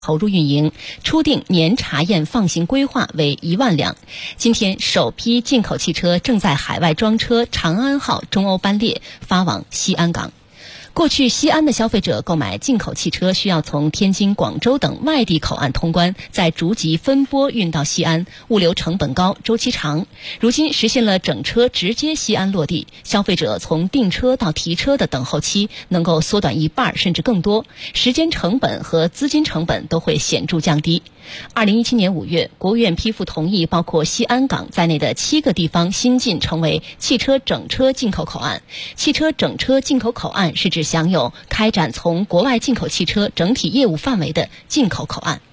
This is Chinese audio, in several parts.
投入运营，初定年查验放行规划为1万辆。今天首批进口汽车正在海外装车长安号中欧班列发往西安港。过去西安的消费者购买进口汽车需要从天津、广州等外地口岸通关，再逐级分拨运到西安，物流成本高，周期长。如今实现了整车直接西安落地，消费者从订车到提车的等候期能够缩短1半甚至更多，时间成本和资金成本都会显著降低。2017年5月，国务院批复同意包括西安港在内的7个地方新进成为汽车整车进口口岸。汽车整车进口口岸是指享有开展从国外进口汽车整体业务范围的进口口岸。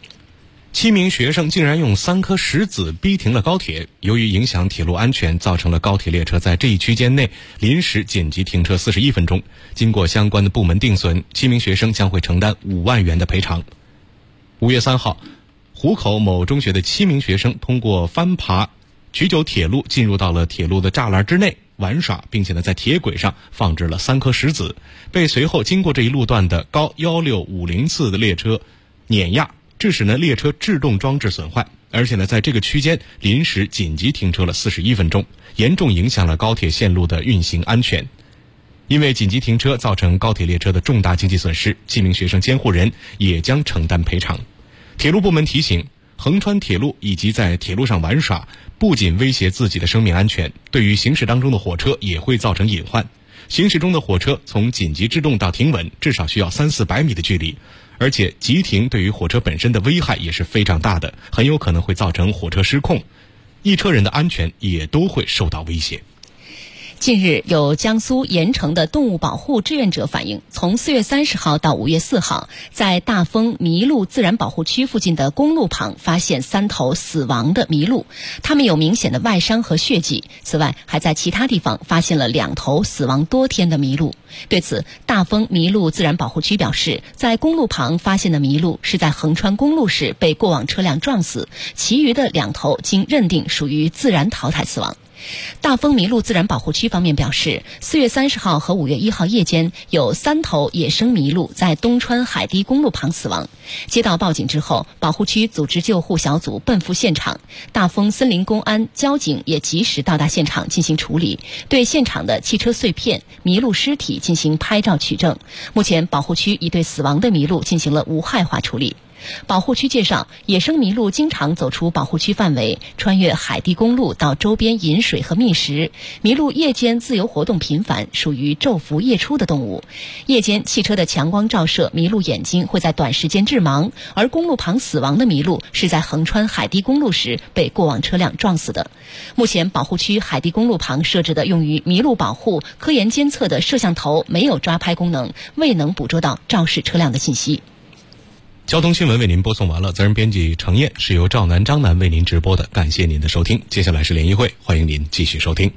7名学生竟然用3颗石子逼停了高铁，由于影响铁路安全，造成了高铁列车在这一区间内临时紧急停车41分钟。经过相关的部门定损，7名学生将会承担5万元的赔偿。5月3号，湖口某中学的7名学生通过翻爬曲九铁路进入到了铁路的栅栏之内玩耍，并且在铁轨上放置了3颗石子，被随后经过这一路段的高16504次的列车碾压，致使列车制动装置损坏，而且在这个区间临时紧急停车了41分钟，严重影响了高铁线路的运行安全。因为紧急停车造成高铁列车的重大经济损失，7名学生监护人也将承担赔偿。铁路部门提醒，横穿铁路以及在铁路上玩耍，不仅威胁自己的生命安全，对于行驶当中的火车也会造成隐患。行驶中的火车从紧急制动到停稳至少需要300-400米的距离，而且急停对于火车本身的危害也是非常大的，很有可能会造成火车失控，一车人的安全也都会受到威胁。 近日，有江苏盐城的动物保护志愿者反映，从4月30号到5月4号，在大丰麋鹿自然保护区附近的公路旁发现3头死亡的麋鹿，它们有明显的外伤和血迹。此外，还在其他地方发现了2头死亡多天的麋鹿。对此，大丰麋鹿自然保护区表示，在公路旁发现的麋鹿是在横穿公路时被过往车辆撞死，其余的2头经认定属于自然淘汰死亡。大丰麋鹿自然保护区方面表示，4月30号和5月1号夜间有3头野生麋鹿在东川海堤公路旁死亡。接到报警之后，保护区组织救护小组奔赴现场，大丰森林公安交警也及时到达现场进行处理，对现场的汽车碎片、麋鹿尸体进行拍照取证。目前保护区已对死亡的麋鹿进行了无害化处理。保护区介绍，野生麋鹿经常走出保护区范围，穿越海堤公路到周边饮水和觅食。麋鹿夜间自由活动频繁，属于昼伏夜出的动物。夜间汽车的强光照射麋鹿眼睛，会在短时间致盲，而公路旁死亡的麋鹿是在横穿海堤公路时被过往车辆撞死的。目前保护区海堤公路旁设置的用于麋鹿保护、科研监测的摄像头没有抓拍功能，未能捕捉到肇事车辆的信息。 交通新闻为您播送完了，责任编辑程燕，是由赵南、张楠为您直播的，感谢您的收听。接下来是联谊会，欢迎您继续收听。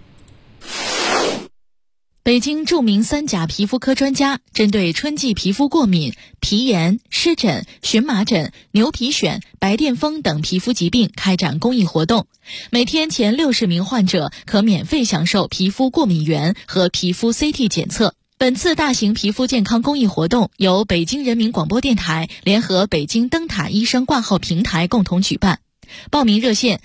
北京著名3甲皮肤科专家针对春季皮肤过敏、皮炎、湿疹、荨麻疹、牛皮癣、白癜风等皮肤疾病开展公益活动，每天前60名患者可免费享受皮肤过敏原和皮肤 CT 检测。本次大型皮肤健康公益活动由北京人民广播电台联合北京灯塔医生挂号平台共同举办。报名热线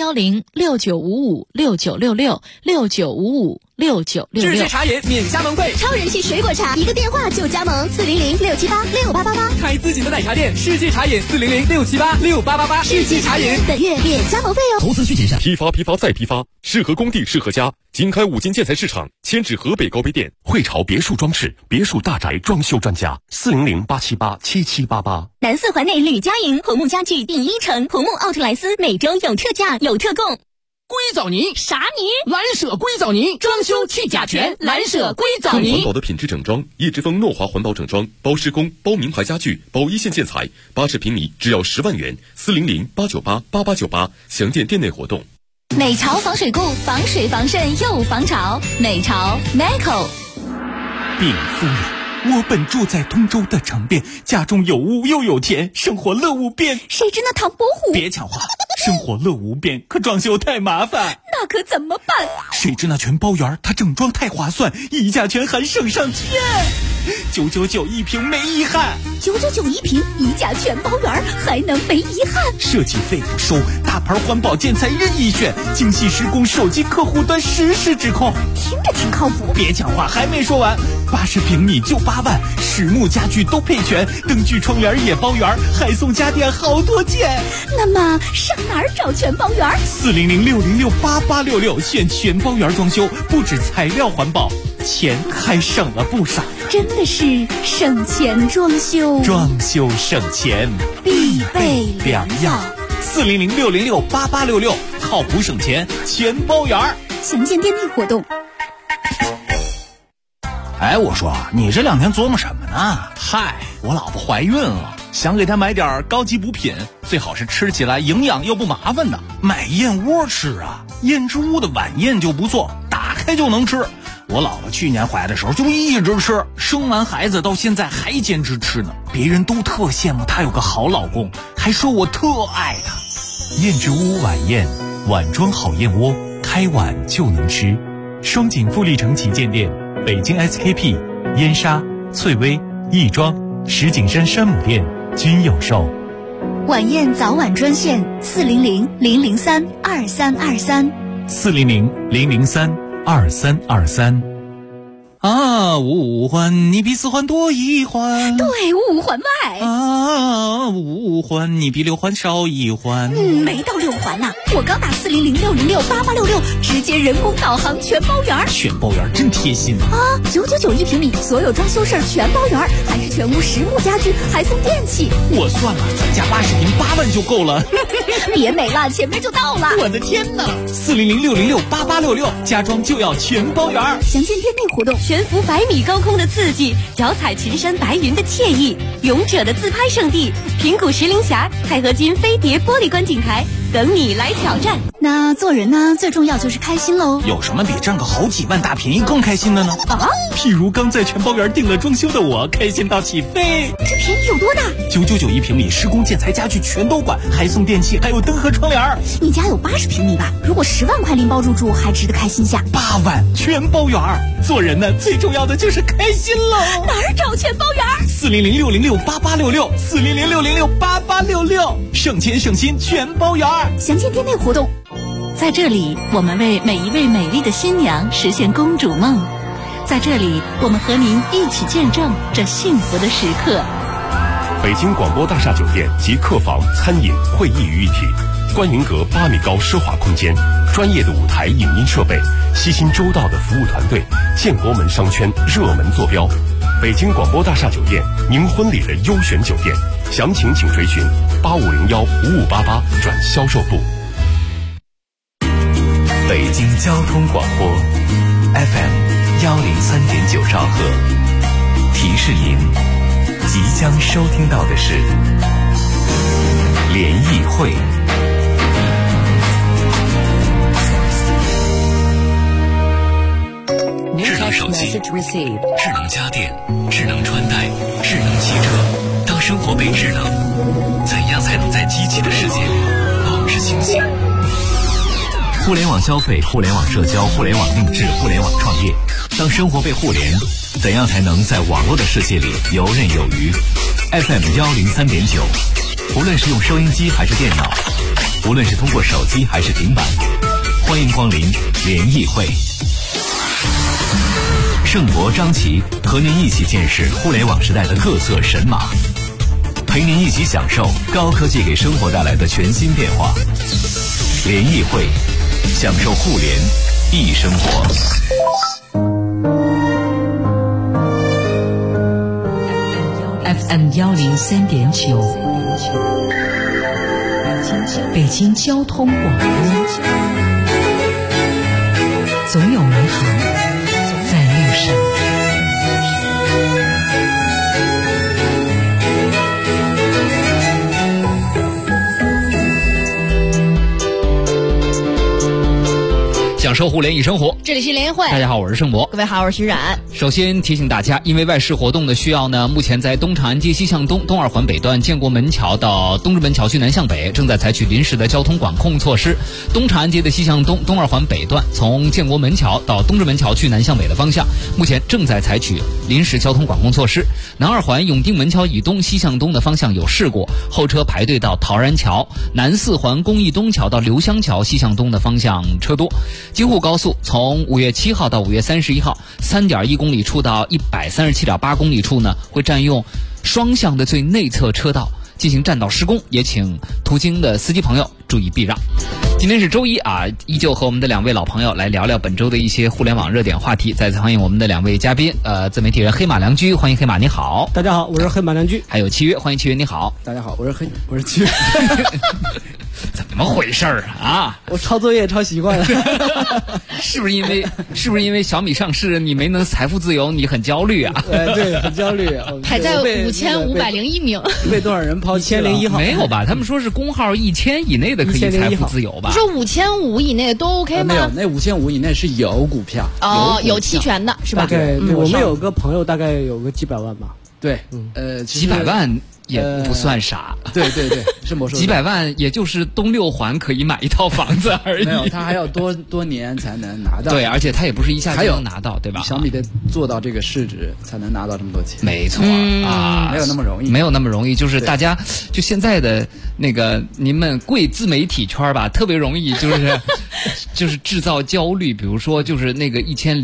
010-6955-6966，6955-6966。 世界茶饮免加盟费， 超人气水果茶，一个电话就加盟，400-678-6888。 开自己的奶茶店，世界茶饮400-678-6888。世界茶饮本月免加盟费哦。 投资需谨慎。批发再批发，适合工地适合家。经开5金建材市场迁至河北高碑店。汇潮别墅装饰，别墅大宅装修专家，400-878-7788。 南4环内吕家营红木家具第1城，红木奥特莱斯每周有特价有特供。 硅藻泥啥泥？ 蓝舍硅藻泥，装修去甲醛，蓝舍硅藻泥。 更环保的品质整装，叶之峰诺华环保整装，包施工，包名牌家具，包1线建材，80平米只要10万元，400-898-8898，详见店内活动。 美潮防水固，防水防渗又防潮。美潮 Nico。 禀夫人，我本住在通州的城边，家中有屋又有田，生活乐无边。 谁知那唐伯虎？ 别抢话， 生活乐无边，可装修太麻烦。 那可怎么办？ 谁知那全包园它整装太划算，一价全含省上天，999一瓶没遗憾。 999一瓶，一价全包圆，还能没遗憾？ 设计费不收，大牌环保建材任意选，精细施工，手机客户端实时指控。 听着挺靠谱。 别讲话，还没说完。80平米就8万，实木家具都配全，灯具窗帘也包圆，还送家电好多件。 那么上哪儿找全包圆？400-606-8866，选全包圆装修，不止材料环保，钱还省了不少。真的是省钱装修， 装修省钱必备良药。 400-606-8866，靠谱省钱全包圆。 详见店内活动。 哎，我说你这2天琢磨什么呢？ 嗨，我老婆怀孕了，想给她买点高级补品，最好是吃起来营养又不麻烦的。 买燕窝吃啊，燕之屋的晚宴就不错，打开就能吃。我老婆去年怀的时候就一直吃，生完孩子到现在还坚持吃呢。别人都特羡慕她有个好老公，还说我特爱她。 燕之屋晚宴，碗装好燕窝，开碗就能吃。双井富力城旗舰店，北京 SKP、燕莎、翠微、亦庄、石景山山姆店均有售。 晚宴早晚专线400-003-2323。 400-003-2323。 啊，五环你比4环多1环， 对，5环外。 啊，5环你比6环少1环。 没到6环呢，我刚打400-606-8866，直接人工导航全包圆。 全包圆真贴心啊！999一平米，所有装修事儿全包圆，还是全屋实木家具，还送电器。 我算了，咱家80平8万就够了。 别美了，前面就到了。 我的天哪！400-606-8866，家装就要全包圆。 详见店内活动。 悬浮100米高空的刺激，脚踩群山白云的惬意，勇者的自拍圣地平谷石林峡钛合金飞碟玻璃观景台，等你来挑战。 那做人呢，最重要就是开心喽。 有什么比占个好几万大便宜更开心的呢？ 啊， 譬如刚在全包圆订了装修的我，开心到起飞。 这便宜有多大 ？999一平米，施工建材家具全都管，还送电器，还有灯和窗帘。 你家有80平米吧？如果10万块拎包入住，还值得开心下。 8万全包圆。做人呢，最重要的就是开心喽。 哪儿找全包圆 ？400-606-8866，400-606-8866，省钱省心全包圆。 详见店内活动。 在这里，我们为每一位美丽的新娘实现公主梦。在这里，我们和您一起见证这幸福的时刻。 北京广播大厦酒店集客房、餐饮、会议于一体，观云阁8米高奢华空间，专业的舞台影音设备，悉心周到的服务团队，建国门商圈热门坐标。北京广播大厦酒店，您婚礼的优选酒店，详情请垂询8501-5588转销售部。 北京交通广播 FM103.9兆赫，提示您即将收听到的是联谊会。智能手机、智能家电、智能穿戴、智能汽车。当生活被智能，怎样才能在机器的世界里保持清醒？互联网消费、互联网社交、互联网定制、互联网创业。当生活被互联，怎样才能在网络的世界里游刃有余？ FM103.9，无论是用收音机还是电脑，无论是通过手机还是平板，欢迎光临联谊会。盛博、张琪和您一起见识互联网时代的各色神马，陪您一起享受高科技给生活带来的全新变化。联谊会，享受互联易生活。 FM103.9，北京交通广播，总有美好在路上。 小享受互联易生活， 这里是联谊会。 大家好，我是盛博。 各位好，我是徐冉。 首先提醒大家，因为外事活动的需要呢，目前在东长安街西向东、东二环北段建国门桥到东直门桥区南向北正在采取临时的交通管控措施。东长安街的西向东、东二环北段从建国门桥到东直门桥区南向北的方向，目前正在采取临时交通管控措施。南二环永定门桥以东西向东的方向有事故，后车排队到陶然桥。南四环公益东桥到刘香桥西向东的方向车多。京沪高速从5月7号到5月31号 3.1 公里处到137.8公里处呢，会占用双向的最内侧车道进行占道施工，也请途经的司机朋友注意避让。今天是周一啊，依旧和我们的两位老朋友来聊聊本周的一些互联网热点话题。再次欢迎我们的两位嘉宾，自媒体人黑马良驹，欢迎黑马，你好。 大家好，我是黑马良驹。 还有契约，欢迎契约，你好。 大家好，我是契约。 怎么回事儿啊？ 我抄作业抄习惯了。 是不是因为小米上市你没能财富自由，你很焦虑啊？ 对，很焦虑。 排在5501名， 被多少人抛弃了？1001号没有吧？他们说是公号1000以内的可以财富自由吧？ 说5500以内的都 OK 吗？ 没有，那5500以内是有股票有期权的是吧？ 对，我们有个朋友大概有个几百万吧。对， 几百万也不算啥。 对，是魔兽。 几百万也就是东6环可以买一套房子而已。 没有，他还要多年才能拿到。 对，而且他也不是一下就能拿到，对吧？ 小米得做到这个市值才能拿到这么多钱。 没错啊， 没有那么容易， 就是大家就现在的那个您们贵自媒体圈吧，特别容易就是制造焦虑。比如说就是那个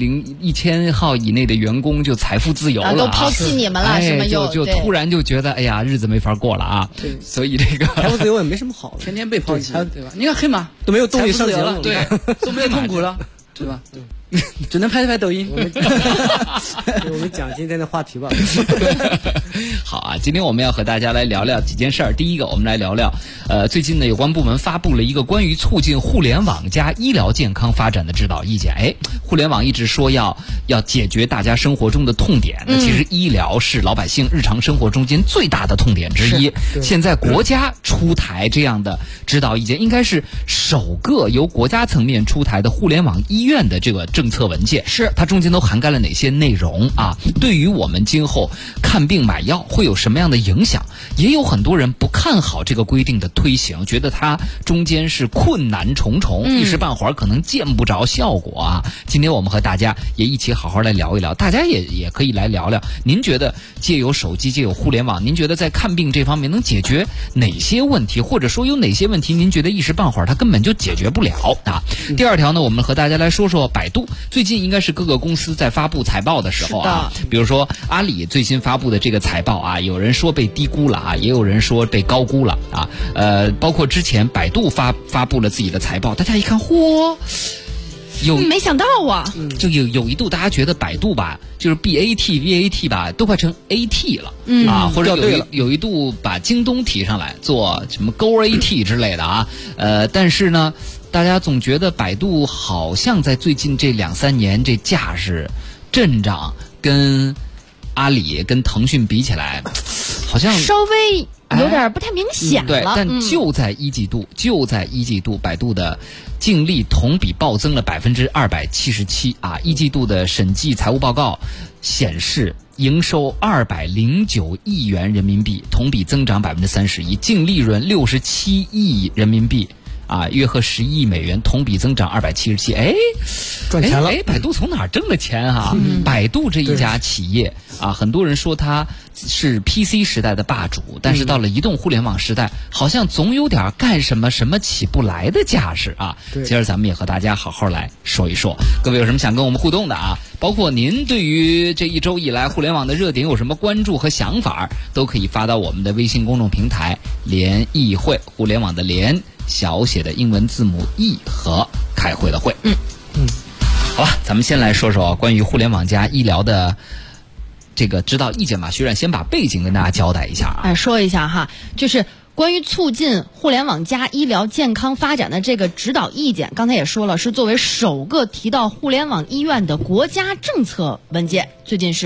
1000号以内的员工就财富自由了， 都抛弃你们了，什么就突然就觉得哎呀日子没法过了啊。 对， 所以这个财富自由也没什么好的，天天被抛弃，对吧？你看黑马都没有动力上节了， 对， 都没有痛苦了，对吧？只能拍抖音。我们讲今天的话题吧。 好啊，今天我们要和大家来聊聊几件事儿。第一个，我们来聊聊，最近呢，有关部门发布了一个关于促进互联网加医疗健康发展的指导意见。互联网一直说要解决大家生活中的痛点，那其实医疗是老百姓日常生活中间最大的痛点之一。现在国家出台这样的指导意见，应该是首个由国家层面出台的互联网医院的这个政策文件。 是它中间都涵盖了哪些内容啊？对于我们今后看病买药会有什么样的影响？也有很多人不看好这个规定的推行，觉得它中间是困难重重，一时半会儿可能见不着效果啊。今天我们和大家也一起好好来聊一聊，大家也可以来聊聊，您觉得借由手机借由互联网，您觉得在看病这方面能解决哪些问题，或者说有哪些问题您觉得一时半会儿它根本就解决不了啊？第二条呢，我们和大家来说说百度。最近应该是各个公司在发布财报的时候啊，比如说阿里最新发布的这个财报啊，有人说被低估了啊，也有人说被高估了啊。包括之前百度发布了自己的财报，大家一看，嚯， 没想到啊， 就有一度大家觉得百度吧，就是 BAT、VAT 吧，都快成 AT 了啊，或者有一度把京东提上来做什么 GoAT 之类的啊，但是呢，大家总觉得百度好像在最近这2-3年这架势阵仗跟阿里跟腾讯比起来，好像稍微有点不太明显了。 对，但就在一季度，百度的净利同比暴增了277%啊！一季度的审计财务报告显示，营收209亿元人民币，同比增长31%，净利润67亿人民币。啊，约合11亿美元，同比增长277%。 赚钱了！ 百度从哪儿挣的钱哈？百度这一家企业啊，很多人说它是 PC 时代的霸主，但是到了移动互联网时代，好像总有点干什么起不来的架势啊。今儿咱们也和大家好好来说一说。各位有什么想跟我们互动的啊？包括您对于这一周以来互联网的热点有什么关注和想法，都可以发到我们的微信公众平台联谊会，互联网的联，小写的英文字母 E 和开会的会。好吧，咱们先来说说关于互联网加医疗的这个指导意见吧。徐冉先把背景跟大家交代一下啊。 说一下哈，就是关于促进互联网加医疗健康发展的这个指导意见，刚才也说了，是作为首个提到互联网医院的国家政策文件，最近是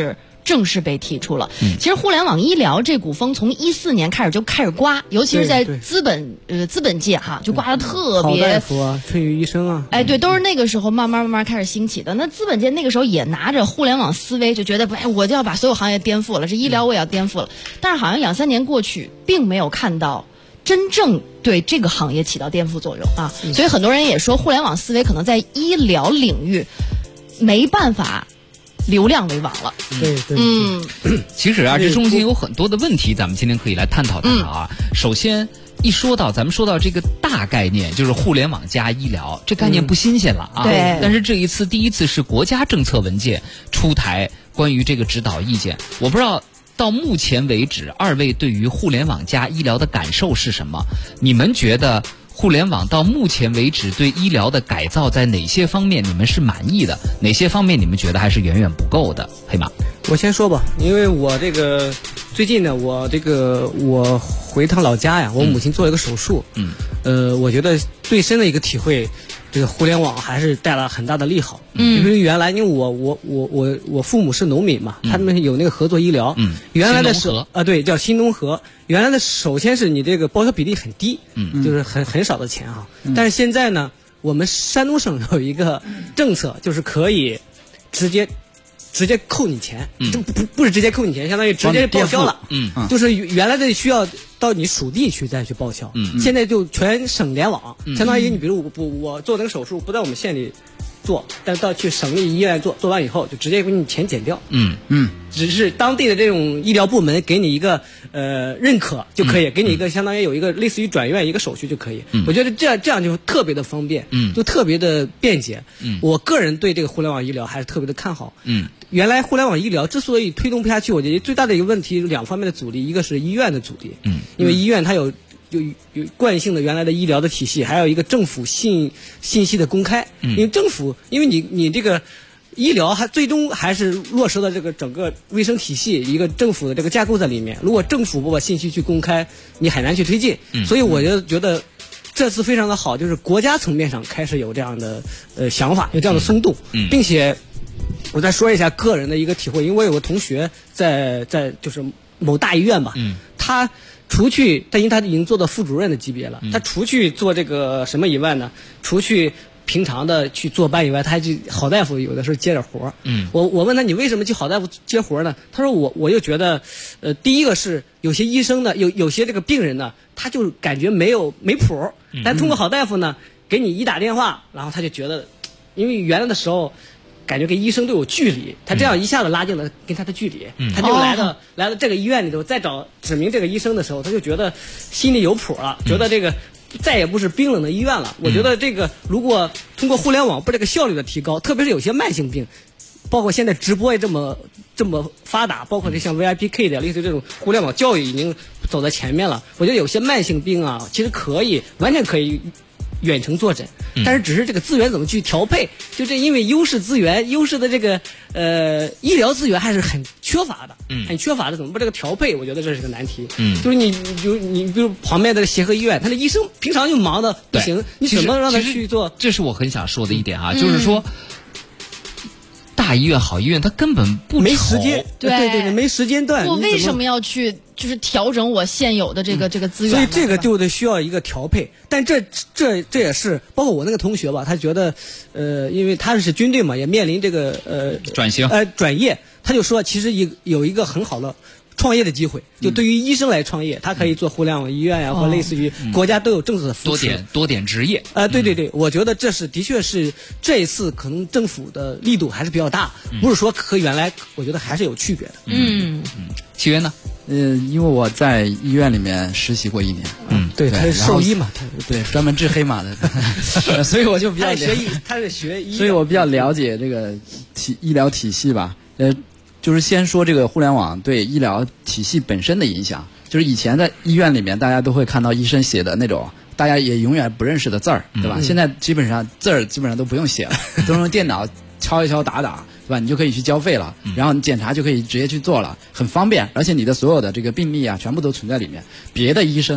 正式被提出了。其实互联网医疗这股风从14年开始就开始刮，尤其是在资本界哈，就刮得特别。 好大夫啊，春雨医生啊， 哎，对，都是那个时候慢慢开始兴起的。那资本界那个时候也拿着互联网思维，就觉得哎，我就要把所有行业颠覆了，这医疗我也要颠覆了。但是好像2-3年过去，并没有看到真正对这个行业起到颠覆作用啊。所以很多人也说，互联网思维可能在医疗领域没办法流量为王了。 对， 其实啊，这中间有很多的问题，咱们今天可以来探讨探讨啊。首先，咱们说到这个大概念，就是互联网加医疗，这概念不新鲜了啊。 对。 但是第一次是国家政策文件出台关于这个指导意见，我不知道到目前为止，二位对于互联网加医疗的感受是什么？你们觉得互联网到目前为止对医疗的改造在哪些方面你们是满意的？哪些方面你们觉得还是远远不够的？黑马， 我先说吧，因为我这个最近呢，我回趟老家呀，我母亲做了一个手术，我觉得最深的一个体会，这个互联网还是带来很大的利好。因为原来因为我父母是农民嘛，他们有那个合作医疗，原来的是对，叫新农合。原来的首先是你这个报销比例很低，就是很少的钱啊。但是现在呢，我们山东省有一个政策，就是可以直接扣你钱，这不是直接扣你钱，相当于直接报销了。就是原来的需要到你属地去再去报销，现在就全省联网，相当于你比如我做那个手术不在我们县里做，但到去省立医院做完以后，就直接给你钱减掉。只是当地的这种医疗部门给你一个认可就可以，给你一个相当于有一个类似于转院一个手续就可以。我觉得这样就特别的方便，就特别的便捷。我个人对这个互联网医疗还是特别的看好。原来互联网医疗之所以推动不下去，我觉得最大的一个问题两方面的阻力，一个是医院的阻力，因为医院它有惯性的原来的医疗的体系，还有一个政府信息的公开。因为政府，因为你这个医疗还最终还是落实了这个整个卫生体系一个政府的这个架构在里面。如果政府不把信息去公开，你很难去推进。所以我就觉得这次非常的好，就是国家层面上开始有这样的想法，有这样的松动，并且我再说一下个人的一个体会，因为我有个同学在就是某大医院吧，他因为他已经做到副主任的级别了，他除去做这个什么以外呢，除去平常的去坐班以外，他还去好大夫有的时候接点活。我问他你为什么去好大夫接活呢？他说我就觉得，第一个是有些医生呢，有些这个病人呢，他就感觉没谱，但通过好大夫呢，给你一打电话，然后他就觉得，因为原来的时候感觉跟医生都有距离，他这样一下子拉近了跟他的距离，他就来到这个医院里头再指明这个医生的时候，他就觉得心里有谱了，觉得这个再也不是冰冷的医院了。我觉得这个如果通过互联网把这个效率的提高，特别是有些慢性病，包括现在直播也这么发达，包括这像 VIPK 的类似这种互联网教育已经走在前面了。我觉得有些慢性病啊，其实完全可以远程坐诊，但是只是这个资源怎么去调配，就这因为优势的这个医疗资源还是很缺乏的，怎么把这个调配？我觉得这是个难题。就是你比如旁边的协和医院，他的医生平常就忙的不行，你怎么让他去做？ 这是我很想说的一点啊，就是说。大医院、好医院，他根本没时间，对，没时间段。 我为什么要去就是调整我现有的这个资源？ 所以这个就得需要一个调配。但这也是包括我那个同学吧，他觉得因为他是军队嘛，也面临这个转业，他就说其实有一个很好的创业的机会，就对于医生来创业，他可以做互联网医院呀，或类似于国家都有政策的扶持， 多点职业。 对，我觉得的确是这一次可能政府的力度还是比较大，不是说和原来我觉得还是有区别的。 契约呢？ 因为我在医院里面实习过1年， 对，他是兽医嘛， 对，专门治黑马的，所以我就比较他是学医， 所以我比较了解这个医疗体系吧。就是先说这个互联网对医疗体系本身的影响，就是以前在医院里面，大家都会看到医生写的那种大家也永远不认识的字儿，对吧？现在基本上字儿都不用写了，都用电脑敲一敲打，对吧？你就可以去交费了，然后你检查就可以直接去做了，很方便，而且你的所有的这个病历啊，全部都存在里面。别的医生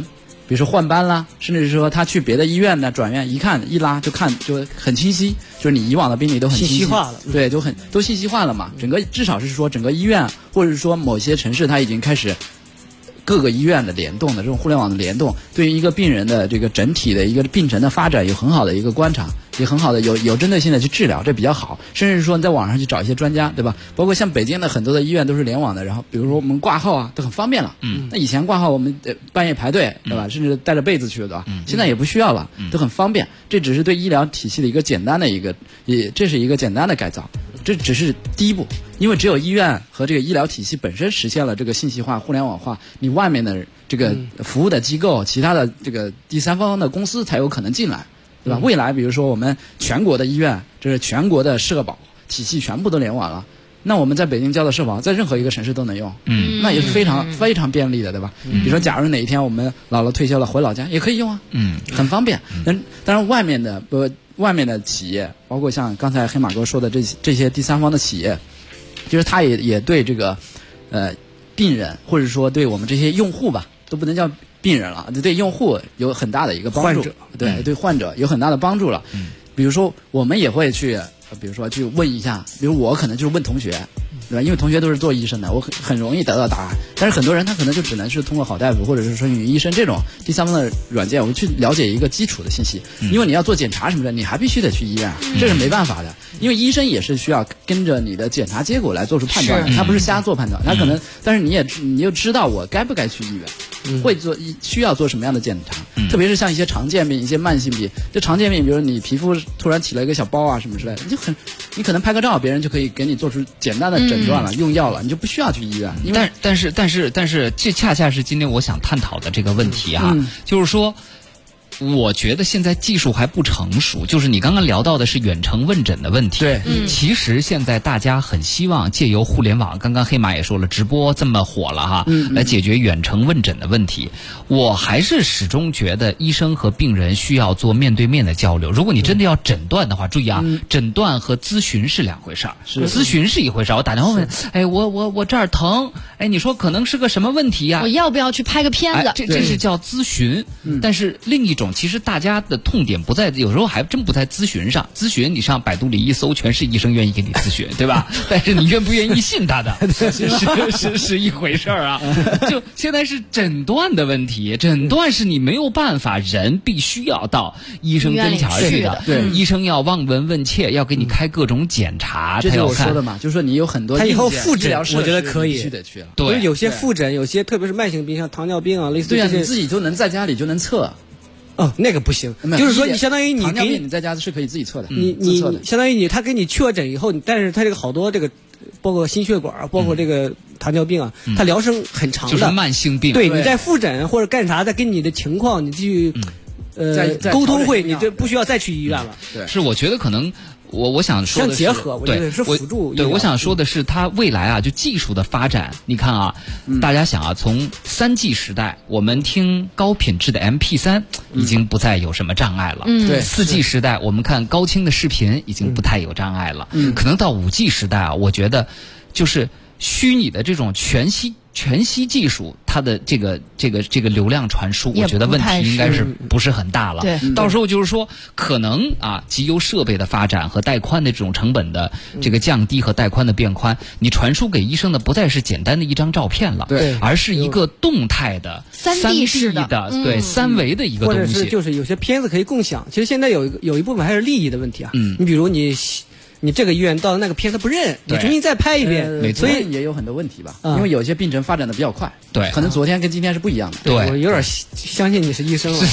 比如说换班啦，甚至是说他去别的医院呢转院，一看一拉就很清晰，就是你以往的病例都很清晰信息化了， 对，都信息化了嘛。整个至少是说整个医院或者是说某些城市，它已经开始各个医院的联动的这种互联网的联动，对于一个病人的这个整体的一个病程的发展有很好的一个观察，也很好的有针对性的去治疗，这比较好。甚至是说你在网上去找一些专家，对吧？包括像北京的很多的医院都是联网的，然后比如说我们挂号啊都很方便了。那以前挂号我们半夜排队，对吧？甚至带着被子去，对吧？现在也不需要了，都很方便。这只是对医疗体系的一个简单的这是一个简单的改造，这只是第一步。因为只有医院和这个医疗体系本身实现了这个信息化、互联网化，你外面的这个服务的机构、其他的这个第三方的公司才有可能进来，对吧？未来比如说我们全国的医院，这是全国的社保体系全部都联网了，那我们在北京交的社保，在任何一个城市都能用，那也是非常非常便利的，对吧？比如说，假如哪一天我们老了退休了回老家也可以用啊，很方便。当然外面的企业，包括像刚才黑马哥说的这些第三方的企业。就是他也对这个病人或者说对我们这些用户吧，都不能叫病人了，对用户有很大的一个帮助，对患者有很大的帮助了。比如说我们也会去，比如说去问一下，比如我可能就是问同学，对吧？因为同学都是做医生的，我很容易得到答案。但是很多人他可能就只能是通过好大夫或者是说语音医生这种第三方的软件，我去了解一个基础的信息。因为你要做检查什么的，你还必须得去医院，这是没办法的。因为医生也是需要跟着你的检查结果来做出判断的，他不是瞎做判断，他可能，但是你又知道我该不该去医院，需要做什么样的检查，特别是像一些常见病、一些慢性病，就常见病，比如你皮肤突然起了一个小包啊什么之类的，你可能拍个照，别人就可以给你做出简单的诊断了，用药了，你就不需要去医院。 但是这恰恰是今天我想探讨的这个问题啊，就是说。我觉得现在技术还不成熟，就是你刚刚聊到的是远程问诊的问题。 对， 其实现在大家很希望借由互联网，刚刚黑马也说了，直播这么火了哈，来解决远程问诊的问题。我还是始终觉得医生和病人需要做面对面的交流。如果你真的要诊断的话，注意啊，诊断和咨询是两回事儿。咨询是一回事儿，我打电话问，哎，我这儿疼，哎，你说可能是个什么问题呀？ 我要不要去拍个片子？ 这是叫咨询。但是另一种，其实大家的痛点不在，有时候还真不在咨询上。咨询你上百度里一搜，全是医生愿意给你咨询，对吧？但是你愿不愿意信他的，是一回事儿啊。就现在是诊断的问题，诊断是你没有办法，人必须要到医生跟前去的。 对， 医生要望闻问切，要给你开各种检查。 这就是我说的嘛，就是说你有很多他以后复诊，我觉得可以， 必须得去了。 对，有些复诊，有些特别是慢性病，像糖尿病啊，类似这些， 对啊，你自己就能在家里就能测。 哦，那个不行，就是说你相当于你给你在家是可以自己测的， 你相当于他给你确诊以后，但是他这个好多这个包括心血管，包括这个糖尿病啊，它疗程很长的， 就是慢性病。 对，你在复诊或者干啥，再跟你的情况你去沟通会，你这不需要再去医院了。 对， 是我觉得可能。我想说的是， 相结合，我觉得是辅助。 对，我想说的是，它未来啊，就技术的发展，你看啊，大家想啊，从3G 时代，我们听高品质的 MP3 已经不再有什么障碍了。 对 ，4G 时代，我们看高清的视频已经不太有障碍了。可能到5G 时代啊，我觉得就是虚拟的这种全息技术，它的这个流量传输，我觉得问题应该是不是很大了。 对， 到时候就是说，可能啊，集邮设备的发展和带宽的这种成本的这个降低和带宽的变宽，你传输给医生的不再是简单的一张照片了， 对， 而是一个动态的3D 式的，对，3维的一个东西。 或者是就是有些片子可以共享。其实现在有一部分还是利益的问题啊。你比如你这个医院到了那个片他不认，你重新再拍一遍， 所以也有很多问题吧。因为有些病程发展的比较快， 对， 可能昨天跟今天是不一样的。 对， 我有点相信你是医生了。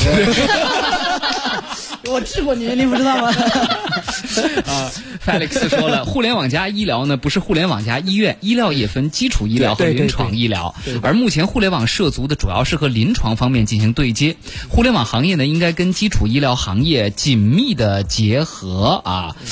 我治过你，你不知道吗 ？Felix 说了，互联网加医疗呢，不是互联网加医院，医疗也分基础医疗和临床医疗，而目前互联网涉足的主要是和临床方面进行对接。互联网行业呢，应该跟基础医疗行业紧密的结合啊。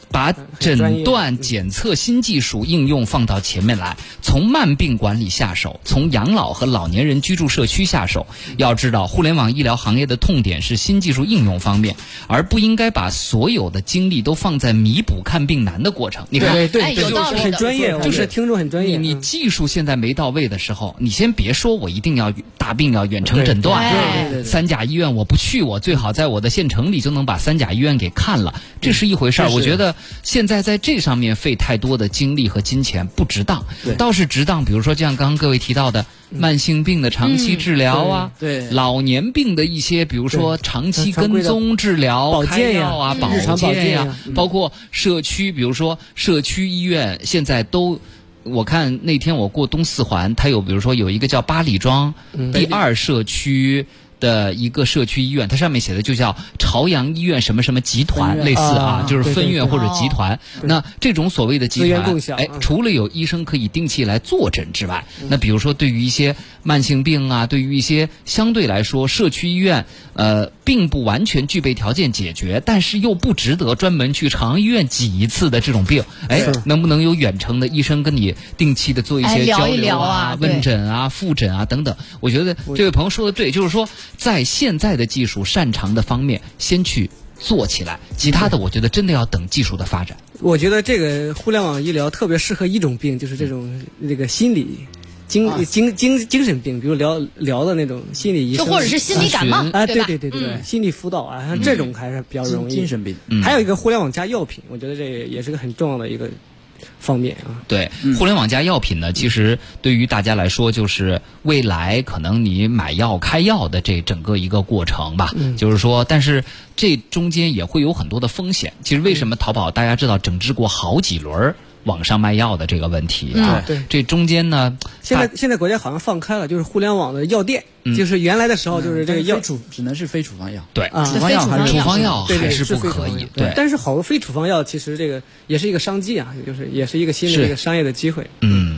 把诊断检测新技术应用放到前面来，从慢病管理下手，从养老和老年人居住社区下手。要知道，互联网医疗行业的痛点是新技术应用方面，而不应该把所有的精力都放在弥补看病难的过程。你看， 对， 有道理， 很专业， 就是听众很专业。 你技术现在没到位的时候，你先别说我一定要大病要远程诊断，三甲医院我不去，我最好在我的县城里就能把三甲医院给看了，这是一回事儿。我觉得现在在这上面费太多的精力和金钱不值当，倒是值当，比如说就像刚刚各位提到的慢性病的长期治疗啊，老年病的一些，比如说长期跟踪治疗、开药啊、保健呀，包括社区，比如说社区医院现在都。我看那天我过东四环，它有比如说有一个叫八里庄第2社区的一个社区医院，它上面写的就叫朝阳医院什么什么集团，类似啊，就是分院或者集团。那这种所谓的集团，除了有医生可以定期来坐诊之外，那比如说对于一些慢性病啊，对于一些相对来说社区医院并不完全具备条件解决，但是又不值得专门去朝阳医院挤一次的这种病，能不能有远程的医生跟你定期的做一些交流啊、问诊啊、复诊啊等等？我觉得这位朋友说的对，就是说在现在的技术擅长的方面先去做起来，其他的我觉得真的要等技术的发展。 我觉得这个互联网医疗特别适合一种病，就是这种那个心理。精神病，比如聊的那种心理医生， 就或者是心理感冒啊，对，心理辅导啊，像这种还是比较容易。 精神病， 还有一个互联网加药品，我觉得这也是个很重要的一个方面啊。 对，互联网加药品呢，其实对于大家来说，就是未来可能你买药开药的这整个一个过程吧。就是说，但是这中间也会有很多的风险。其实为什么淘宝大家知道整治过好几轮网上卖药的这个问题啊？ 对， 这中间呢， 现在国家好像放开了，就是互联网的药店，就是原来的时候就是这个药只能是非处方药， 对， 处方药还是不可以，对。 但是好多非处方药其实这个也是一个商机啊，就是也是一个新的这个商业的机会。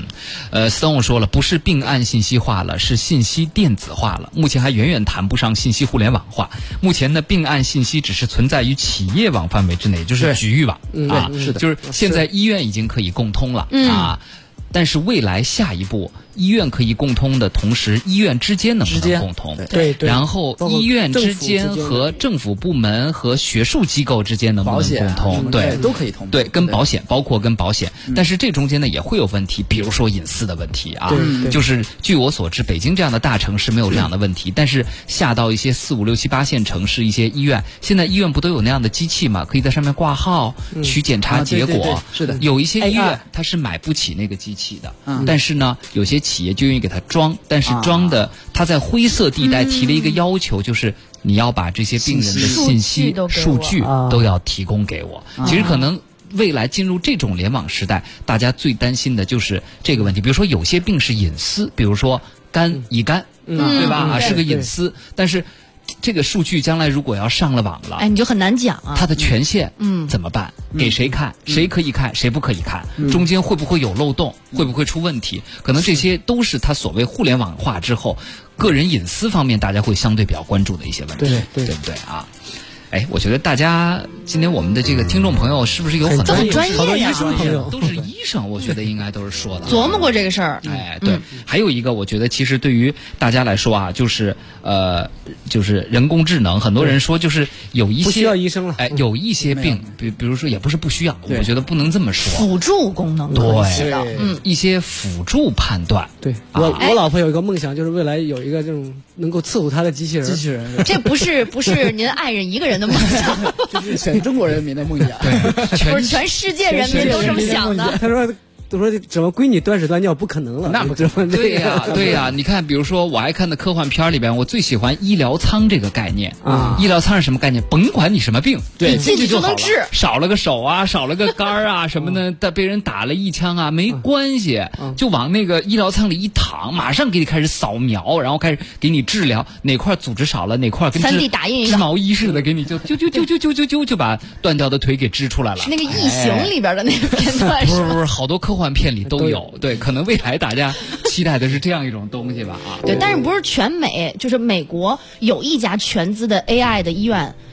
Stone 说了，不是病案信息化了，是信息电子化了。目前还远远谈不上信息互联网化。目前的病案信息只是存在于企业网范围之内，就是局域网啊， 是的， 就是现在医院已经可以共通了啊。但是未来下一步，医院可以共通的同时，医院之间能不能共通？ 对。 然后医院之间和政府部门和学术机构之间能不能共通？对， 都可以通。 对，跟保险，包括跟保险，但是这中间呢也会有问题，比如说隐私的问题啊。就是据我所知，北京这样的大城市没有这样的问题，但是下到一些4、5、6、7、8线城市一些医院，现在医院不都有那样的机器嘛？可以在上面挂号，取检查结果。 是的， 有一些医院它是买不起那个机器的，但是呢，有些企业就愿意给它装，但是装的它在灰色地带提了一个要求，就是你要把这些病人的信息、数据都要提供给我。其实可能未来进入这种联网时代，大家最担心的就是这个问题。比如说有些病是隐私，比如说乙肝，对吧？是个隐私，但是这个数据将来如果要上了网了， 你就很难讲啊。 它的权限怎么办？给谁看？谁可以看？谁不可以看？中间会不会有漏洞？会不会出问题？可能这些都是它所谓互联网化之后，个人隐私方面大家会相对比较关注的一些问题，对不对啊？我觉得大家今天我们的这个听众朋友是不是有很多专业好多医生朋友都是医生，我觉得应该都是说的琢磨过这个事儿。 对，还有一个我觉得其实对于大家来说啊，就是人工智能，很多人说就是有一些不需要医生了， 有一些病，比如说也不是不需要，我觉得不能这么说， 辅助功能对，一些辅助判断。 对，我老婆有一个梦想，就是未来有一个这种能够伺候她的机器人。 这不是您爱人一个人的梦想， 这是全中国人民的梦想， 不是全世界人民都这么想的。 他说怎么归你端屎端尿不可能了？ 那不可能。 对呀，你看，比如说我爱看的科幻片里边，我最喜欢医疗舱这个概念啊。医疗舱是什么概念？甭管你什么病， 你进去就能治。 少了个手啊，少了个肝啊什么的，被人打了一枪啊，没关系，就往那个医疗舱里一躺，马上给你开始扫描，然后开始给你治疗，哪块组织少了，哪块跟 3D 打印织毛衣似的，给你就把断掉的腿给织出来了。 那个异形里边的那个片段是不是好多科幻片里都有，对，可能未来大家期待的是这样一种东西吧啊。 对，但是不是全美，就是美国有一家全资的 AI 的医院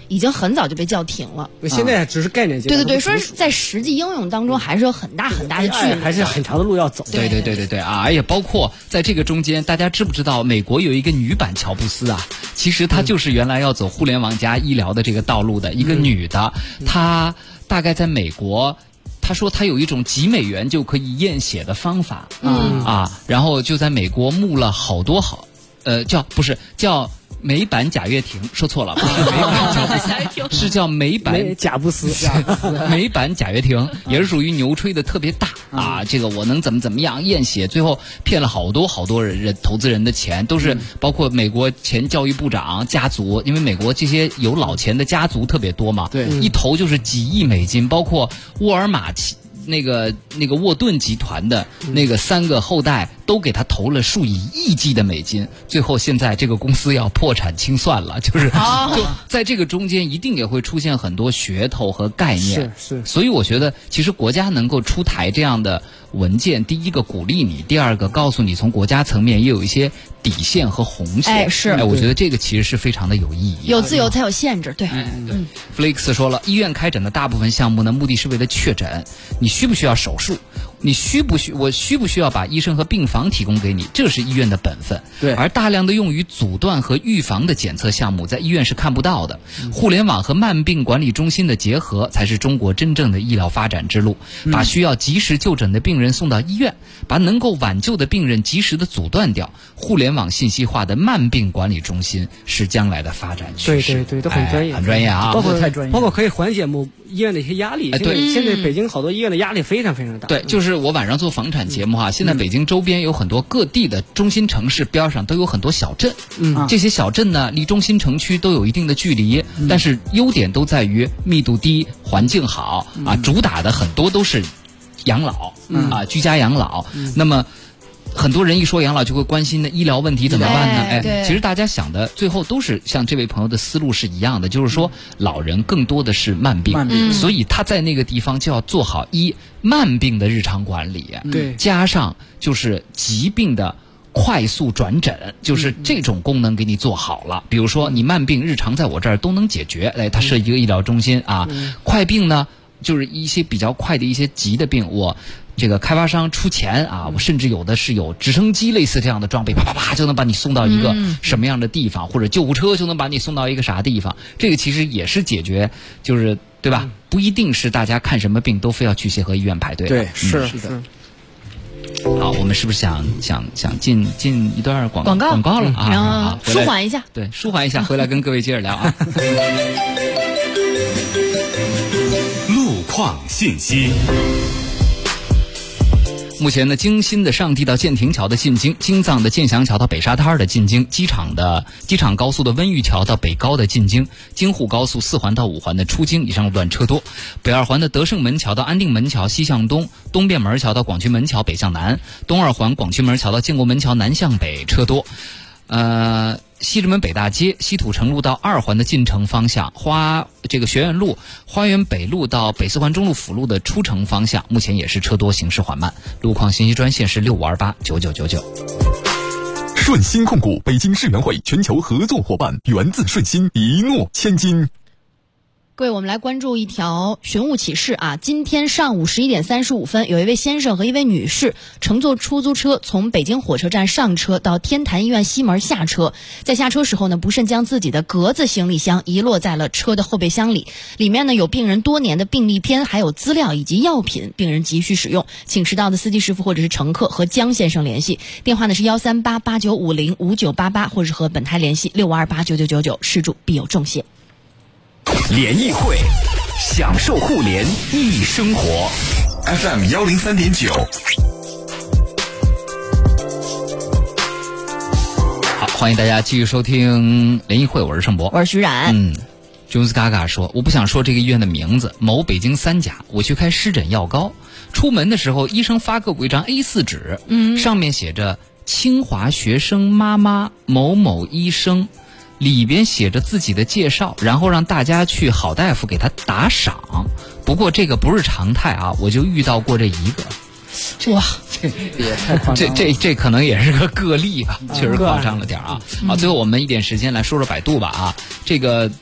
已经很早就被叫停了。 现在只是概念阶段。 对，说是在实际应用当中还是有很大很大的距离， 还是很长的路要走。 对啊！而且包括在这个中间，大家知不知道美国有一个女版乔布斯啊？其实她就是原来要走互联网加医疗的这个道路的一个女的，她大概在美国。他说他有一种几美元就可以验血的方法，然后就在美国募了好多叫美版贾跃亭，说错了，不是美版贾跃亭，是叫美版贾布斯， 美版贾跃亭也是属于牛吹的特别大啊，这个我能怎么样验血，最后骗了好多人投资人的钱，都是包括美国前教育部长家族，因为美国这些有老钱的家族特别多嘛， 对， 一投就是几亿美金，包括沃尔玛那个沃顿集团的那个3个后代都给他投了数以亿计的美金，最后现在这个公司要破产清算了，就在这个中间一定也会出现很多噱头和概念， 是， 所以我觉得其实国家能够出台这样的文件，第一个鼓励你，第二个告诉你从国家层面也有一些底线和红线，我觉得这个其实是非常的有意义， 有自由才有限制，对。 Flix 说了，医院开诊的大部分项目呢，目的是为了确诊，你需不需要手术？我需不需要把医生和病房提供给你？这是医院的本分。 对， 而大量的用于阻断和预防的检测项目，在医院是看不到的。互联网和慢病管理中心的结合，才是中国真正的医疗发展之路。把需要及时就诊的病人送到医院，把能够挽救的病人及时的阻断掉。互联网信息化的慢病管理中心是将来的发展趋势。 对，都很专业， 很专业啊， 包括可以缓解医院的一些压力。 对， 现在北京好多医院的压力非常非常大。 对，就是我晚上做房产节目哈，现在北京周边有很多各地的中心城市边上都有很多小镇，这些小镇呢离中心城区都有一定的距离，但是优点都在于密度低、环境好啊，主打的很多都是养老居家养老。那么很多人一说养老就会关心的医疗问题怎么办呢？其实大家想的最后都是像这位朋友的思路是一样的，就是说老人更多的是慢病，所以他在那个地方就要做好慢病的日常管理，加上就是疾病的快速转诊，就是这种功能给你做好了。比如说你慢病日常在我这儿都能解决，它设一个医疗中心啊。快病呢，就是一些比较快的一些急的病，我这个开发商出钱啊，我甚至有的是有直升机类似这样的装备，啪啪啪就能把你送到一个什么样的地方，或者救护车就能把你送到一个啥地方。这个其实也是解决，就是对吧？不一定是大家看什么病都非要去协和医院排队。 对，是的。 好，我们是不是想进一段广告了啊？ 舒缓一下， 对，舒缓一下，回来跟各位接着聊啊。 路况信息。 目前呢，京新的上地到建亭桥的进京，京藏的建祥桥到北沙滩的进京，机场高速的温榆桥到北高的进京，京沪高速4环到5环的出京以上路段车多，北2环的德胜门桥到安定门桥西向东，东便门桥到广渠门桥北向南，东2环广渠门桥到建国门桥南向北车多。西直门北大街西土城路到2环的进城方向，学院路、花园北路到北4环中路辅路的出城方向，目前也是车多，行驶缓慢。路况信息专线是65289999。 顺鑫控股北京世园会全球合作伙伴，源自顺鑫，一诺千金。 各位，我们来关注一条寻物启事啊！今天上午11点35分，有一位先生和一位女士乘坐出租车从北京火车站上车到天坛医院西门下车，在下车时候呢，不慎将自己的格子行李箱遗落在了车的后备箱里，里面呢有病人多年的病历片，还有资料以及药品，病人急需使用，请迟到的司机师傅或者是乘客和江先生联系，电话呢是13889505988，或者是和本台联系65289999，事主必有重谢。 联谊会，享受互联易生活。FM 103.9。 好，欢迎大家继续收听联谊会，我是盛博， 我是徐冉。 Jones Gaga 说，我不想说这个医院的名字，某北京3甲，我去开湿疹药膏，出门的时候医生发给我一张 A4 纸，上面写着清华学生妈妈某某医生，里边写着自己的介绍，然后让大家去好大夫给他打赏。不过这个不是常态啊，我就遇到过这一个。 哇， 这也太夸张了。 这可能也是个个例吧，确实夸张了点啊。好，最后我们一点时间来说说百度吧啊，这个。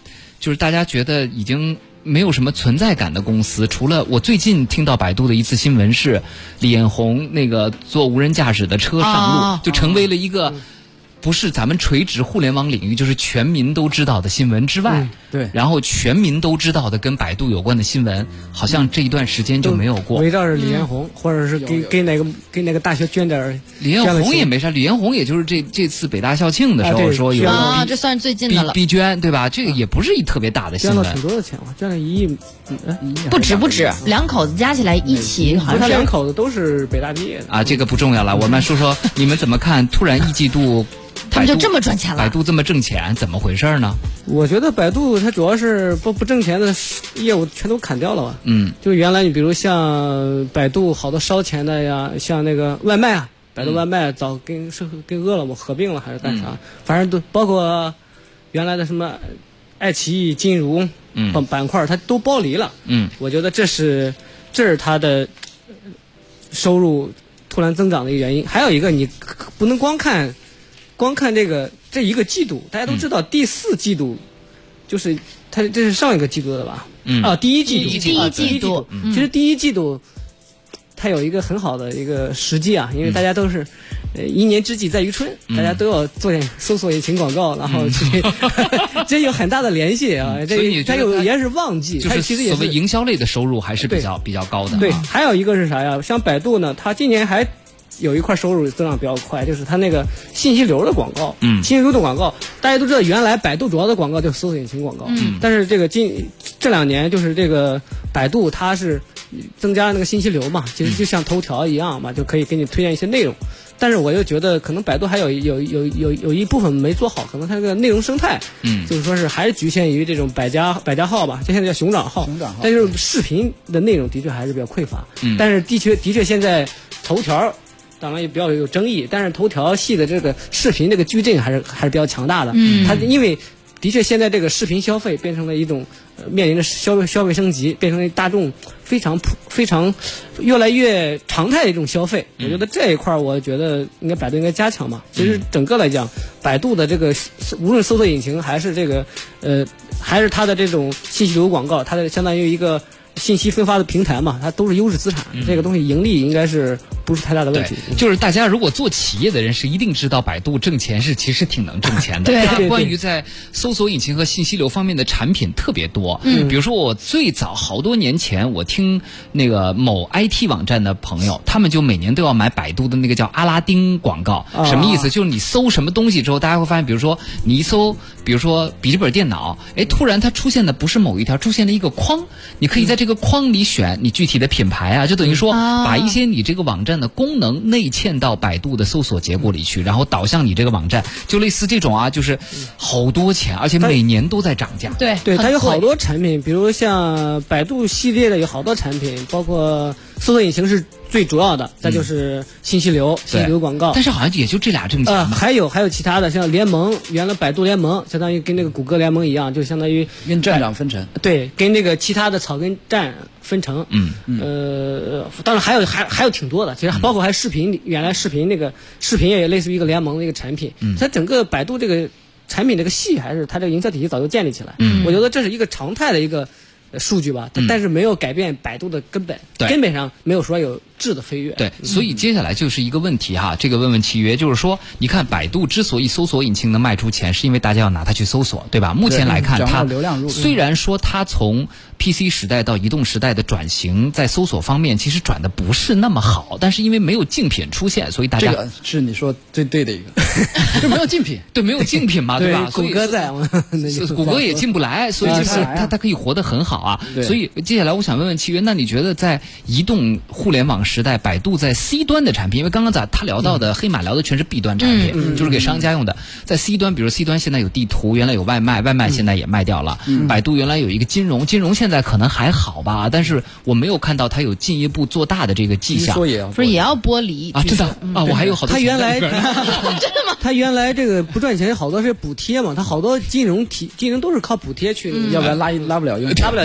就是大家觉得已经没有什么存在感的公司。除了我最近听到百度的一次新闻是李彦宏那个坐无人驾驶的车上路，就成为了一个不是咱们垂直互联网领域就是全民都知道的新闻之外， 对， 然后全民都知道的跟百度有关的新闻，好像这一段时间就没有过。 围绕着李彦宏，或者是给哪个大学捐点。 李彦宏也没啥，李彦宏也就是这次北大校庆的时候说有这算是最近的了。 逼捐对吧？这个也不是一特别大的新闻。 捐了挺多的钱了，捐了1亿， 不止，两口子加起来一起好像是。 他两口子都是北大毕业的啊，这个不重要了。我们说说你们怎么看？突然一季度。 他们就这么赚钱了？ 百度这么挣钱，怎么回事呢？ 我觉得百度它主要是不挣钱的业务全都砍掉了吧。就原来你比如像百度好多烧钱的呀，像那个外卖啊，百度外卖早跟饿了么合并了还是干啥？反正都包括原来的什么爱奇艺、金融板块，它都剥离了。我觉得这是它的收入突然增长的一个原因。还有一个，你不能光看这一个季度，大家都知道第4季度就是它这是上一个季度的吧？第一季度。其实第一季度它有一个很好的一个时机啊，因为大家都是一年之计在于春，大家都要做点搜索引擎广告，然后这有很大的联系啊。 所以它也是旺季， 就是其实也是所谓营销类的收入还是比较高的。 对，还有一个是啥呀？像百度呢，它今年还有一块收入增长比较快，就是它那个信息流的广告。信息流的广告，大家都知道，原来百度主要的广告就是搜索引擎广告。但是这2年就是这个百度它是增加那个信息流嘛，其实就像头条一样嘛，就可以给你推荐一些内容。但是我就觉得可能百度还有一部分没做好，可能它这个内容生态，就是说是还是局限于这种百家号吧，就现在叫熊掌号。但是视频的内容的确还是比较匮乏。但是的确现在头条。当然也比较有争议，但是头条系的这个视频这个矩阵还是比较强大的。它因为的确现在这个视频消费变成了一种面临着消费升级，变成了大众非常越来越常态的一种消费。我觉得这一块我觉得应该百度应该加强嘛。其实整个来讲，百度的这个无论搜索引擎还是这个还是它的这种信息流广告，它的相当于一个信息分发的平台嘛，它都是优质资产。这个东西盈利应该是不是太大的问题。 就是大家如果做企业的人是一定知道百度挣钱是其实挺能挣钱的。 对， 关于在搜索引擎和信息流方面的产品特别多。比如说我最早好多年前，我听那个某 IT 网站的朋友，他们就每年都要买百度的那个叫阿拉丁广告。什么意思？就是你搜什么东西之后，大家会发现，比如说你一搜，比如说笔记本电脑，突然它出现的不是某一条，出现了一个框，你可以在这个框里选你具体的品牌啊，就等于说把一些你这个网站的功能内嵌到百度的搜索结果里去，然后导向你这个网站，就类似这种啊，就是好多钱，而且每年都在涨价。 对，它有好多产品，比如像百度系列的有好多产品，包括搜索引擎是最主要的，再就是信息流广告。 但是好像也就这俩挣钱。 还有其他的，像联盟，原来百度联盟相当于跟那个谷歌联盟一样，就相当于跟站长分成。 对，跟那个其他的草根站分成。当然还有挺多的，其实包括还视频，原来视频也类似于一个联盟的一个产品。它整个百度这个产品这个系还是它这个营销体系早就建立起来。我觉得这是一个常态的一个数据吧，但是没有改变百度的根本，根本上没有说有质的飞跃。 对，所以接下来就是一个问题哈，这个问契约就是说，你看百度之所以搜索引擎能卖出钱，是因为大家要拿它去搜索，对吧？目前来看，它虽然说它从 PC 时代到移动时代的转型，在搜索方面其实转的不是那么好，但是因为没有竞品出现，所以大家这个是你说最对的一个，就没有竞品， 对，没有竞品嘛，对吧？ 谷歌在， 谷歌也进不来，所以就是它可以活得很好啊。所以接下来我想问契约，那你觉得在移动互联网时代，百度在 C 端的产品，因为刚刚他聊到的黑马聊的全是 B 端产品，就是给商家用的。在 C 端，比如 C 端现在有地图，原来有外卖，外卖现在也卖掉了。百度原来有一个金融现在可能还好吧，但是我没有看到它有进一步做大的这个迹象。 不是也要剥离啊？真的啊，我还有好多。 他原来真的吗？他原来这个不赚钱，好多是补贴嘛，他好多金融都是靠补贴去， 要不然拉不了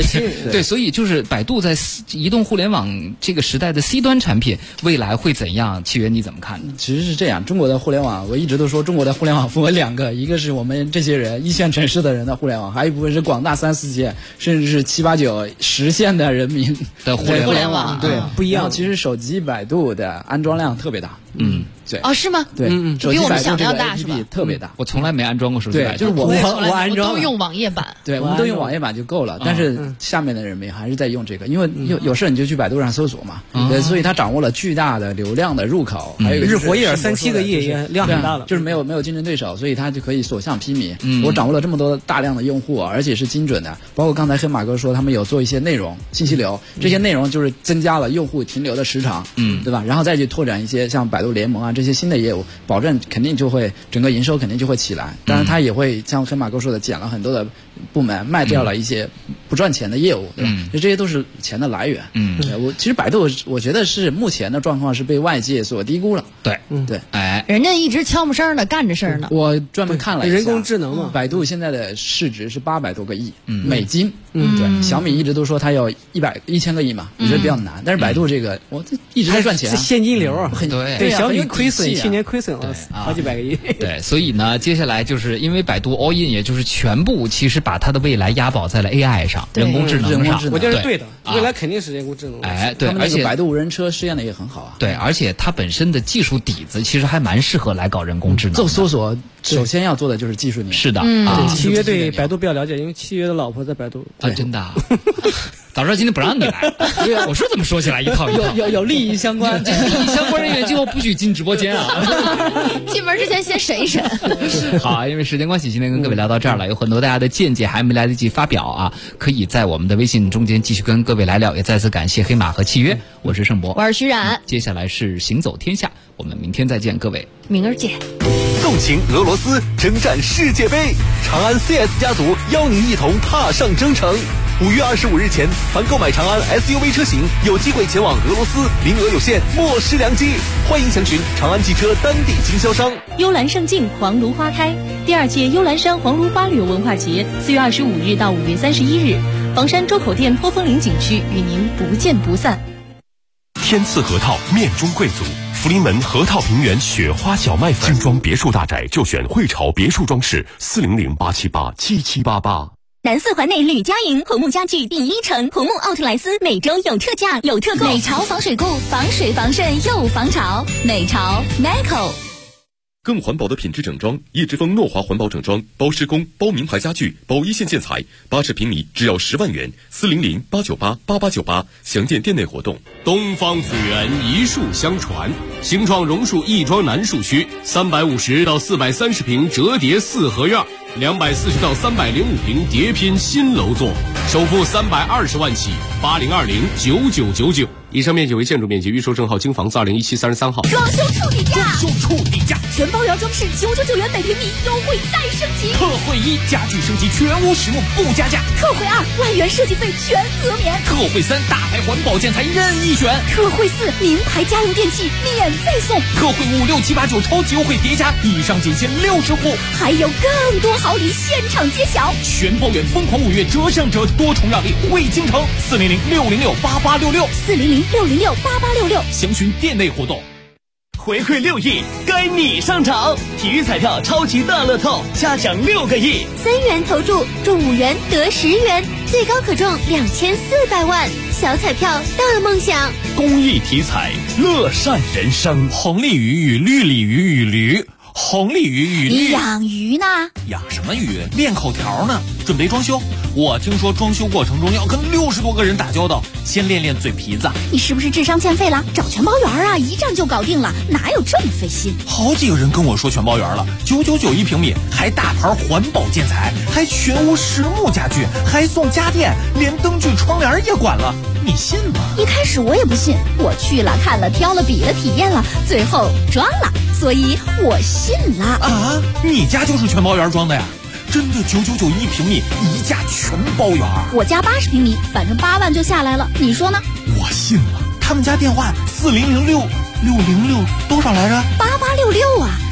点新。 对，所以就是百度在移动互联网这个时代的 C 端产品未来会怎样？契约你怎么看呢？ 其实是这样，中国的互联网，我一直都说中国的互联网分为2个，一个是我们这些人一线城市的人的互联网，还有一部分是广大3、4线甚至是7、8、9、10线的人民的互联网。 对， 不一样。 其实手机百度的安装量特别大。对。 哦，是吗？ 对， 比我们想的要大是吧？ 特别大。 我从来没安装过手机百度。 对，就是我安装，都用网页版。 对，我们都用网页版就够了。但是下面的人们还是在用这个，因为有事你就去百度上搜索嘛。对，所以它掌握了巨大的流量的入口，还有一个日活页3、7个亿，也量很大了。 就是没有竞争对手，所以它就可以所向披靡。我掌握了这么多大量的用户，而且是精准的。包括刚才黑马哥说，他们有做一些内容信息流，这些内容就是增加了用户停留的时长，对吧？然后再去拓展一些像百度联盟啊这些新的业务，保证肯定就会整个营收肯定就会起来。当然，它也会像黑马哥说的，减了很多的部门，卖掉了一些不赚钱的业务，对吧？这些都是钱的来源。其实百度，我觉得是目前的状况是被外界所低估了。 对，哎， 人家一直悄没声的干着事儿呢。 我专门看了一下， 人工智能嘛， 百度现在的市值是800多个亿美金。对，小米一直都说它要1000个亿嘛，我觉得比较难。但是百度这个，我一直在赚钱， 是现金流啊。 对， 小米亏损，去年亏损了好几百个亿。 对，所以呢，接下来就是因为百度 all in， 也就是全部其实把它的未来押宝在了 AI 上，人工智能上。 我觉得是对的，未来肯定是人工智能。 哎，对， 而且百度无人车试验的也很好啊。 对，而且它本身的技术底子其实还蛮适合来搞人工智能。 做搜索首先要做的就是技术流。 是的， 契约对百度比较了解，因为契约的老婆在百度。 啊，真的。早知道今天不让你来，我说怎么说起来一套一套， 有利益相关， 这利益相关人员今后不许进直播间啊！ 进门之前先审一审。 好，因为时间关系，今天跟各位聊到这儿了，有很多大家的见解还没来得及发表啊，可以在我们的微信中间继续跟各位来聊。也再次感谢黑马和契约，我是盛博， 我是徐冉， 接下来是行走天下，我们明天再见，各位， 明儿见。 纵情俄罗斯，征战世界杯，长安 CS 家族邀您一同踏上征程。5月25日前，凡购买长安 SUV 车型，有机会前往俄罗斯，名额有限，莫失良机。欢迎详询长安汽车当地经销商。 幽兰胜境，黄芦花开。第2届幽兰山黄芦花旅游文化节4月25日到5月31日，房山周口店坡峰岭景区与您不见不散。 天赐核桃，面中贵族。福临门核桃平原雪花小麦粉，精装别墅大宅就选汇潮别墅装饰，400-878-7788。 南4环内吕家营红木家具第1城，红木奥特莱斯每周有特价有特购。美潮防水固，防水防渗又防潮。美潮 Nico。 更环保的品质整装，叶之峰诺华环保整装，包施工，包名牌家具，包一线建材，80平米只要10万元，400-898-8898，详见店内活动。 东方紫园一树相传，兴创榕树亦庄南树区350到430平折叠4合院，240到305平叠拼新楼座，首付320万起，80209999。以上面积为建筑面积，预售证号京房子2017 33号。 装修处底价， 装修处底价， 全包圆装饰999元每平米，优惠再升级。 特惠1，家具升级全屋实木不加价。 特惠2，万元设计费全额免。 特惠3，大牌环保建材任意选。 特惠4，名牌家用电器免费送。 特惠5、6、7、8、9超级优惠叠加，以上仅限60户， 还有更多好礼现场揭晓。 全包圆疯狂5月折上折，多重让利惠京城，400-606-8866，400-606-8866，详询店内活动。 回馈6亿，该你上场！体育彩票超级大乐透，下奖6个亿 ，3元投注中5元得10元，最高可中2400万。小彩票大梦想， 公益体彩，乐善人生。 红鲤鱼与绿鲤鱼与驴。红鲤鱼与绿， 你养鱼呢？ 养什么鱼？练口条呢，准备装修。我听说装修过程中要跟60多个人打交道，先练练嘴皮子。 你是不是智商欠费了？找全包圆啊，一站就搞定了，哪有这么费心？ 好几个人跟我说全包圆了，999一平米，还大牌环保建材，还全屋实木家具，还送家电，连灯具窗帘也管了，你信吗？ 一开始我也不信，我去了看了挑了比了体验了，最后装了，所以我信了。 啊，你家就是全包圆装的呀？真的999一平米，一价全包圆。 我家80平米，反正8万就下来了，你说呢？ 我信了。他们家电话4006多少来着？ 8866啊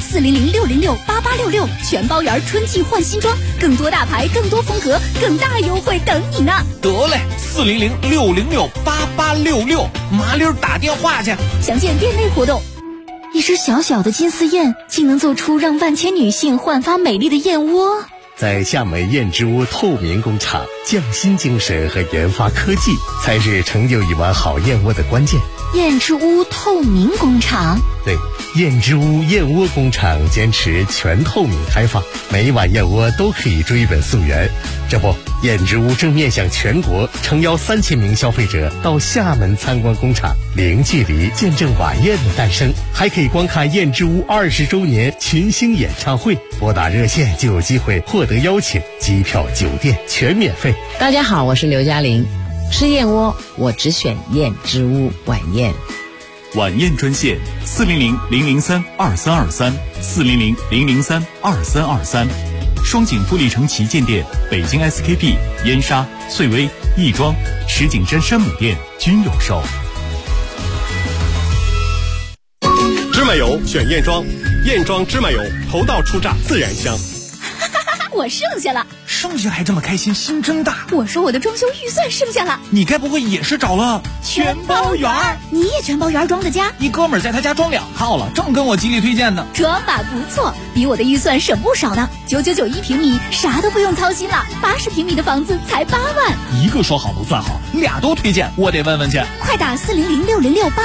400-606-8866，全包圆春季换新装，更多大牌，更多风格，更大优惠等你呢。 得嘞，400-606-8866，麻溜打电话去。 详见店内活动。一只小小的金丝燕，竟能做出让万千女性焕发美丽的燕窝。 在厦门燕之屋透明工厂，匠心精神和研发科技才是成就一碗好燕窝的关键。 燕之屋透明工厂， 对，燕之屋燕窝工厂坚持全透明开放，每一碗燕窝都可以追本溯源。这不，燕之屋正面向全国诚邀3000名消费者到厦门参观工厂，零距离见证晚宴的诞生，还可以观看燕之屋20周年群星演唱会。拨打热线就有机会获得邀请，机票、酒店全免费。 大家好，我是刘嘉玲。吃燕窝，我只选燕之屋晚宴。 晚宴专线400-003-2323，400-003-2323。双井富力城旗舰店、北京 SKP、燕莎、翠微、亦庄、石景山山姆店均有售。 芝麻油选燕庄，燕庄芝麻油头道出榨，自然香。 我剩下了， 剩下还这么开心，心真大。 我说我的装修预算剩下了， 你该不会也是找了全包圆？你也全包圆装的家？ 一哥们儿在他家装2套了，正跟我极力推荐呢。 装法不错，比我的预算省不少呢。9991平米，啥都不用操心了。80平米的房子才8万。 一个说好不算好，俩都推荐，我得问问去。 快打400-606-8866。